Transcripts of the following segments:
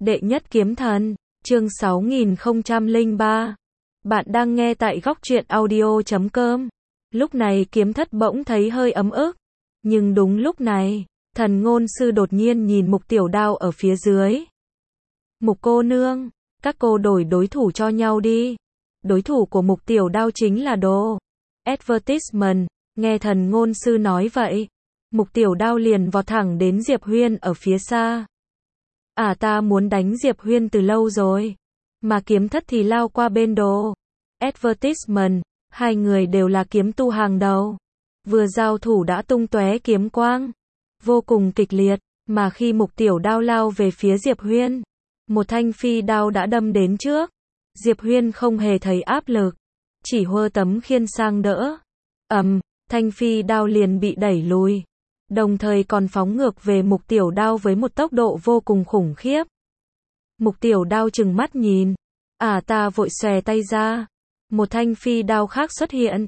Đệ nhất kiếm thần, chương 6003. Bạn đang nghe tại góc truyện audio.com. Lúc này kiếm thất bỗng thấy hơi ấm ức. Nhưng đúng lúc này, thần ngôn sư đột nhiên nhìn Mục Tiểu Đao ở phía dưới. Mục cô nương, các cô đổi đối thủ cho nhau đi. Đối thủ của Mục Tiểu Đao chính là Đồ Advertisement. Nghe thần ngôn sư nói vậy, Mục Tiểu Đao liền vọt thẳng đến Diệp Huyên ở phía xa. Ta muốn đánh Diệp Huyên từ lâu rồi. Mà kiếm thất thì lao qua bên Đồ Advertisement, hai người đều là kiếm tu hàng đầu. Vừa giao thủ đã tung tóe kiếm quang, vô cùng kịch liệt, mà khi Mục Tiểu Đao lao về phía Diệp Huyên, một thanh phi đao đã đâm đến trước. Diệp Huyên không hề thấy áp lực, chỉ huơ tấm khiên sang đỡ. Thanh phi đao liền bị đẩy lùi, đồng thời còn phóng ngược về Mục Tiểu Đao với một tốc độ vô cùng khủng khiếp. Mục Tiểu Đao trừng mắt nhìn, ta vội xòe tay ra, một thanh phi đao khác xuất hiện.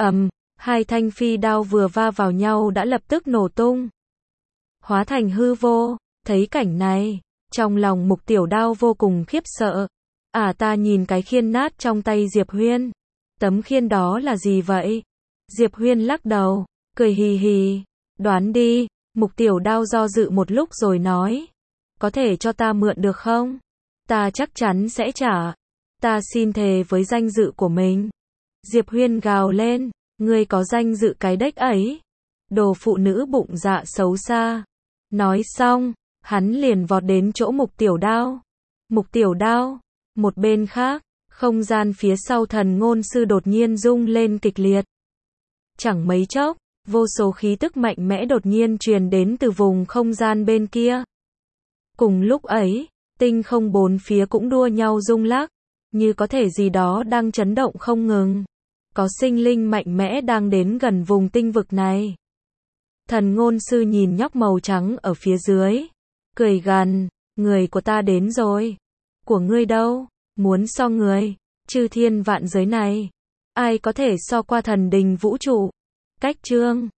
Hai thanh phi đao vừa va vào nhau đã lập tức nổ tung, hóa thành hư vô. Thấy cảnh này, trong lòng Mục Tiểu Đao vô cùng khiếp sợ. Ta nhìn cái khiên nát trong tay Diệp Huyên. Tấm khiên đó là gì vậy? Diệp Huyên lắc đầu, cười hì hì. Đoán đi. Mục Tiểu Đao do dự một lúc rồi nói, có thể cho ta mượn được không? Ta chắc chắn sẽ trả. Ta xin thề với danh dự của mình. Diệp Huyên gào lên, ngươi có danh dự cái đếch ấy. Đồ phụ nữ bụng dạ xấu xa. Nói xong, hắn liền vọt đến chỗ Mục Tiểu Đao. Mục Tiểu Đao. Một bên khác, không gian phía sau thần ngôn sư đột nhiên rung lên kịch liệt. Chẳng mấy chốc, vô số khí tức mạnh mẽ đột nhiên truyền đến từ vùng không gian bên kia. Cùng lúc ấy, tinh không bốn phía cũng đua nhau rung lắc, như có thể gì đó đang chấn động không ngừng. Có sinh linh mạnh mẽ đang đến gần vùng tinh vực này. Thần ngôn sư nhìn nhóc màu trắng ở phía dưới, cười gằn, người của ta đến rồi. Của ngươi đâu? Muốn so người, chư thiên vạn giới này, ai có thể so qua thần đình vũ trụ? Cách chương